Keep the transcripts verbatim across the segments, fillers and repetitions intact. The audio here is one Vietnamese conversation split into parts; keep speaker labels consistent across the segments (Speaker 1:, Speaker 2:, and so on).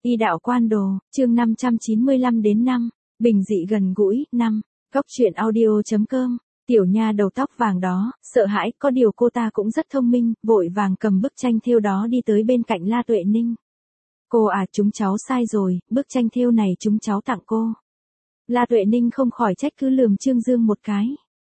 Speaker 1: Y đạo quan đồ, chương năm trăm chín mươi lăm đến năm, bình dị gần gũi, năm, góc truyện audio.com, tiểu nha đầu tóc vàng đó, sợ hãi, có điều cô ta cũng rất thông minh, vội vàng cầm bức tranh thêu đó đi tới bên cạnh La Tuệ Ninh. Cô à, chúng cháu sai rồi, bức tranh thêu này chúng cháu tặng cô. La Tuệ Ninh không khỏi trách cứ lườm Trương Dương một cái.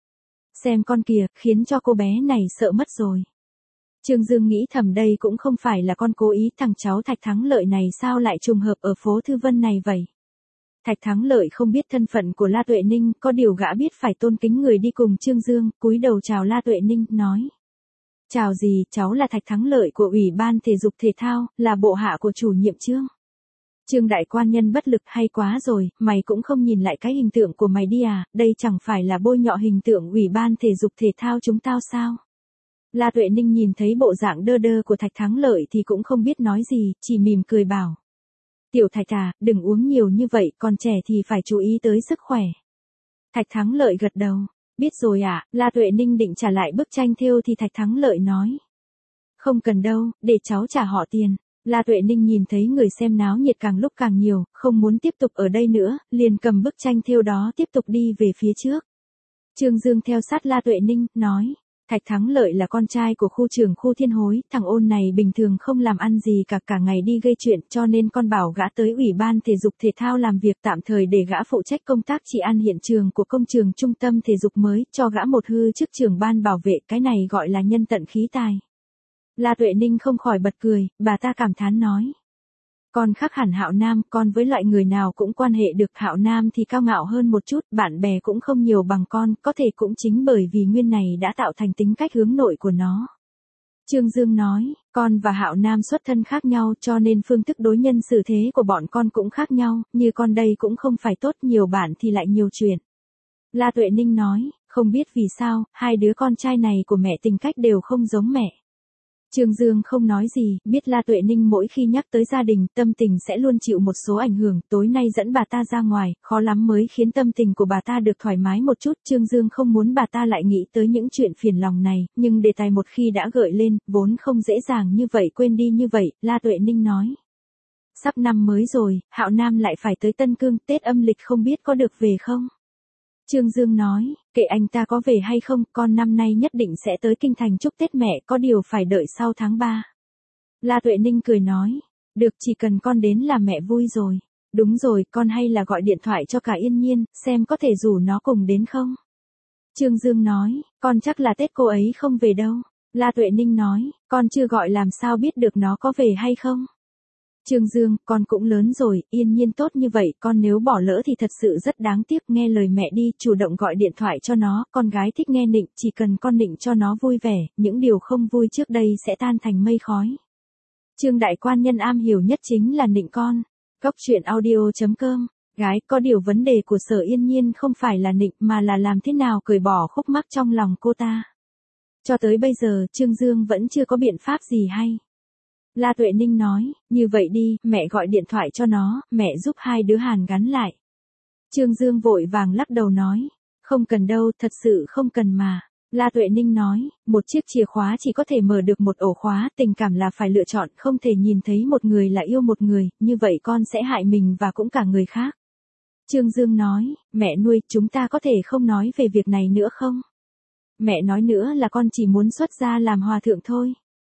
Speaker 1: Xem con kìa, khiến cho cô bé này sợ mất rồi. Trương Dương nghĩ thầm đây cũng không phải là con cố ý, thằng cháu Thạch Thắng Lợi này sao lại trùng hợp ở phố Thư Vân này vậy. Thạch Thắng Lợi không biết thân phận của La Tuệ Ninh, có điều gã biết phải tôn kính người đi cùng Trương Dương, cúi đầu chào La Tuệ Ninh, nói. Chào gì, cháu là Thạch Thắng Lợi của Ủy ban Thể dục Thể thao, là bộ hạ của chủ nhiệm Trương. Trương đại quan nhân bất lực, hay quá rồi, mày cũng không nhìn lại cái hình tượng của mày đi à, đây chẳng phải là bôi nhọ hình tượng Ủy ban Thể dục Thể thao chúng tao sao. La Tuệ Ninh nhìn thấy bộ dạng đơ đơ của Thạch Thắng Lợi thì cũng không biết nói gì, chỉ mỉm cười bảo. Tiểu Thạch à, đừng uống nhiều như vậy, còn trẻ thì phải chú ý tới sức khỏe. Thạch Thắng Lợi gật đầu. Biết rồi ạ, à, La Tuệ Ninh định trả lại bức tranh thêu thì Thạch Thắng Lợi nói. Không cần đâu, để cháu trả họ tiền. La Tuệ Ninh nhìn thấy người xem náo nhiệt càng lúc càng nhiều, không muốn tiếp tục ở đây nữa, liền cầm bức tranh thêu đó tiếp tục đi về phía trước. Trương Dương theo sát La Tuệ Ninh, nói. Thạch Thắng Lợi là con trai của khu trưởng khu Thiên Hối, thằng ôn này bình thường không làm ăn gì cả, cả ngày đi gây chuyện, cho nên con bảo gã tới Ủy ban Thể dục Thể thao làm việc tạm thời để gã phụ trách công tác trị an hiện trường của công trường trung tâm thể dục mới, cho gã một hư chức trưởng ban bảo vệ, cái này gọi là nhân tận khí tài. La Tuệ Ninh không khỏi bật cười, bà ta cảm thán nói. Con khác hẳn Hạo Nam, con với loại người nào cũng quan hệ được, Hạo Nam thì cao ngạo hơn một chút, bạn bè cũng không nhiều bằng con, có thể cũng chính bởi vì nguyên này đã tạo thành tính cách hướng nội của nó. Trương Dương nói, con và Hạo Nam xuất thân khác nhau cho nên phương thức đối nhân xử thế của bọn con cũng khác nhau, như con đây cũng không phải tốt, nhiều bạn thì lại nhiều chuyện. La Tuệ Ninh nói, không biết vì sao, hai đứa con trai này của mẹ tính cách đều không giống mẹ. Trương Dương không nói gì, biết La Tuệ Ninh mỗi khi nhắc tới gia đình, tâm tình sẽ luôn chịu một số ảnh hưởng, tối nay dẫn bà ta ra ngoài, khó lắm mới khiến tâm tình của bà ta được thoải mái một chút, Trương Dương không muốn bà ta lại nghĩ tới những chuyện phiền lòng này, nhưng đề tài một khi đã gợi lên, vốn không dễ dàng như vậy quên đi như vậy, La Tuệ Ninh nói. Sắp năm mới rồi, Hạo Nam lại phải tới Tân Cương, Tết âm lịch không biết có được về không? Trương Dương nói, kệ anh ta có về hay không, con năm nay nhất định sẽ tới Kinh Thành chúc Tết mẹ, có điều phải đợi sau tháng ba. La Tuệ Ninh cười nói, được, chỉ cần con đến là mẹ vui rồi. Đúng rồi, con hay là gọi điện thoại cho cả Yên Nhiên, xem có thể rủ nó cùng đến không? Trương Dương nói, con chắc là Tết cô ấy không về đâu. La Tuệ Ninh nói, con chưa gọi làm sao biết được nó có về hay không? Trương Dương, con cũng lớn rồi, Yên Nhiên tốt như vậy, con nếu bỏ lỡ thì thật sự rất đáng tiếc, nghe lời mẹ đi, chủ động gọi điện thoại cho nó, con gái thích nghe nịnh, chỉ cần con nịnh cho nó vui vẻ, những điều không vui trước đây sẽ tan thành mây khói. Trương đại quan nhân am hiểu nhất chính là nịnh con. Góc truyện audio.com, gái, có điều vấn đề của Sở Yên Nhiên không phải là nịnh mà là làm thế nào cởi bỏ khúc mắc trong lòng cô ta. Cho tới bây giờ, Trương Dương vẫn chưa có biện pháp gì hay. La Tuệ Ninh nói, như vậy đi, mẹ gọi điện thoại cho nó, mẹ giúp hai đứa hàn gắn lại. Trương Dương vội vàng lắc đầu nói, không cần đâu, thật sự không cần mà. La Tuệ Ninh nói, một chiếc chìa khóa chỉ có thể mở được một ổ khóa, tình cảm là phải lựa chọn, không thể nhìn thấy một người là yêu một người, như vậy con sẽ hại mình và cũng cả người khác. Trương Dương nói, mẹ nuôi, chúng ta có thể không nói về việc này nữa không? Mẹ nói nữa là con chỉ muốn xuất gia làm hòa thượng thôi.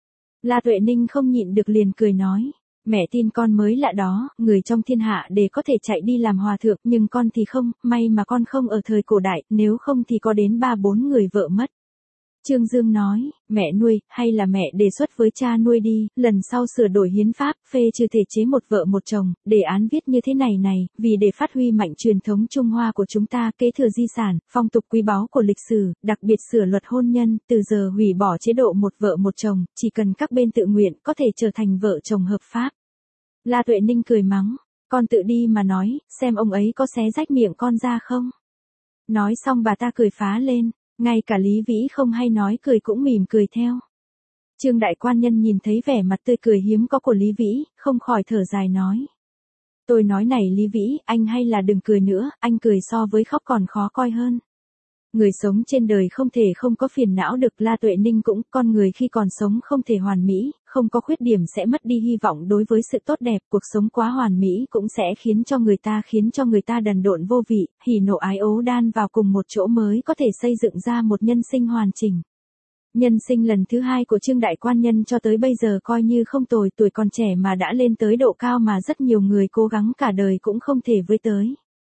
Speaker 1: La Tuệ Ninh không nhịn được liền cười nói, mẹ tin con mới lạ đó, người trong thiên hạ để có thể chạy đi làm hòa thượng, nhưng con thì không, may mà con không ở thời cổ đại, nếu không thì có đến ba bốn người vợ mất. Trương Dương nói, mẹ nuôi, hay là mẹ đề xuất với cha nuôi đi, lần sau sửa đổi hiến pháp, phê trừ thể chế một vợ một chồng, đề án viết như thế này này, vì để phát huy mạnh truyền thống Trung Hoa của chúng ta, kế thừa di sản, phong tục quý báu của lịch sử, đặc biệt sửa luật hôn nhân, từ giờ hủy bỏ chế độ một vợ một chồng, chỉ cần các bên tự nguyện, có thể trở thành vợ chồng hợp pháp. La Tuệ Ninh cười mắng, con tự đi mà nói, xem ông ấy có xé rách miệng con ra không. Nói xong bà ta cười phá lên. Ngay cả Lý Vĩ không hay nói cười cũng mỉm cười theo. Trương đại quan nhân nhìn thấy vẻ mặt tươi cười hiếm có của Lý Vĩ, không khỏi thở dài nói. Tôi nói này Lý Vĩ, anh hay là đừng cười nữa, anh cười so với khóc còn khó coi hơn. Người sống trên đời không thể không có phiền não được, La Tuệ Ninh cũng, con người khi còn sống không thể hoàn mỹ, không có khuyết điểm sẽ mất đi hy vọng đối với sự tốt đẹp, cuộc sống quá hoàn mỹ cũng sẽ khiến cho người ta khiến cho người ta đần độn vô vị, hỉ nộ ái ố đan vào cùng một chỗ mới có thể xây dựng ra một nhân sinh hoàn chỉnh. Nhân sinh lần thứ hai của Trương Đại Quan Nhân cho tới bây giờ coi như không tồi, tuổi còn trẻ mà đã lên tới độ cao mà rất nhiều người cố gắng cả đời cũng không thể với tới.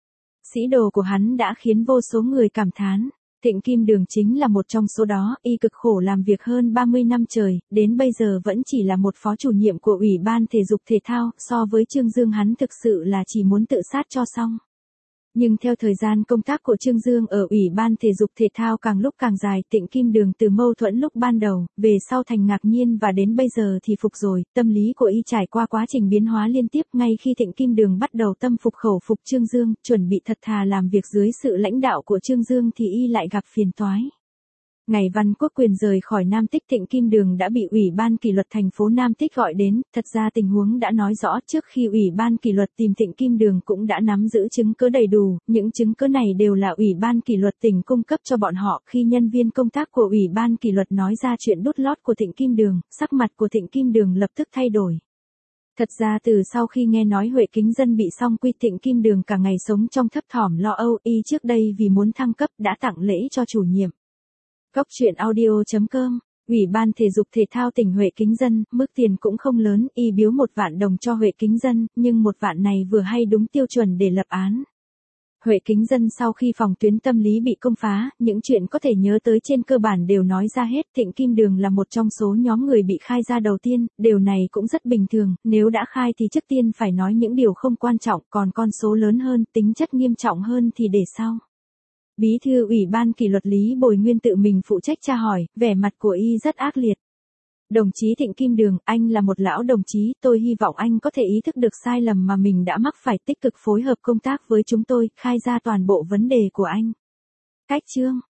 Speaker 1: Sĩ đồ của hắn đã khiến vô số người cảm thán. Thịnh Kim Đường chính là một trong số đó, y cực khổ làm việc hơn ba mươi năm trời, đến bây giờ vẫn chỉ là một phó chủ nhiệm của Ủy ban Thể dục Thể thao, so với Trương Dương hắn thực sự là chỉ muốn tự sát cho xong. Nhưng theo thời gian công tác của Trương Dương ở Ủy ban Thể dục Thể thao càng lúc càng dài, Thịnh Kim Đường từ mâu thuẫn lúc ban đầu, về sau thành ngạc nhiên và đến bây giờ thì phục rồi, tâm lý của y trải qua quá trình biến hóa liên tiếp. Ngay khi Thịnh Kim Đường bắt đầu tâm phục khẩu phục Trương Dương, chuẩn bị thật thà làm việc dưới sự lãnh đạo của Trương Dương thì y lại gặp phiền toái. Ngày Văn Quốc Quyền rời khỏi Nam Tích, Thịnh Kim Đường đã bị Ủy ban Kỷ luật thành phố Nam Tích gọi đến, thật ra tình huống đã nói rõ trước khi Ủy ban Kỷ luật tìm Thịnh Kim Đường cũng đã nắm giữ chứng cứ đầy đủ, những chứng cứ này đều là Ủy ban Kỷ luật tỉnh cung cấp cho bọn họ. Khi nhân viên công tác của Ủy ban Kỷ luật nói ra chuyện đút lót của Thịnh Kim Đường, sắc mặt của Thịnh Kim Đường lập tức thay đổi. Thật ra từ sau khi nghe nói Huệ Kính Dân bị song quy, Thịnh Kim Đường cả ngày sống trong thấp thỏm lo âu, y trước đây vì muốn thăng cấp đã tặng lễ cho chủ nhiệm. Góc truyện audio chấm com, Ủy ban Thể dục Thể thao tỉnh Huệ Kính Dân, mức tiền cũng không lớn, y biếu một vạn đồng cho Huệ Kính Dân, nhưng một vạn này vừa hay đúng tiêu chuẩn để lập án. Huệ Kính Dân sau khi phòng tuyến tâm lý bị công phá, những chuyện có thể nhớ tới trên cơ bản đều nói ra hết. Thịnh Kim Đường là một trong số nhóm người bị khai ra đầu tiên, điều này cũng rất bình thường, nếu đã khai thì trước tiên phải nói những điều không quan trọng, còn con số lớn hơn, tính chất nghiêm trọng hơn thì để sau. Bí thư Ủy ban Kỷ luật Lý Bồi Nguyên tự mình phụ trách tra hỏi, vẻ mặt của y rất ác liệt. Đồng chí Thịnh Kim Đường, anh là một lão đồng chí, tôi hy vọng anh có thể ý thức được sai lầm mà mình đã mắc, phải tích cực phối hợp công tác với chúng tôi, khai ra toàn bộ vấn đề của anh. Cách chương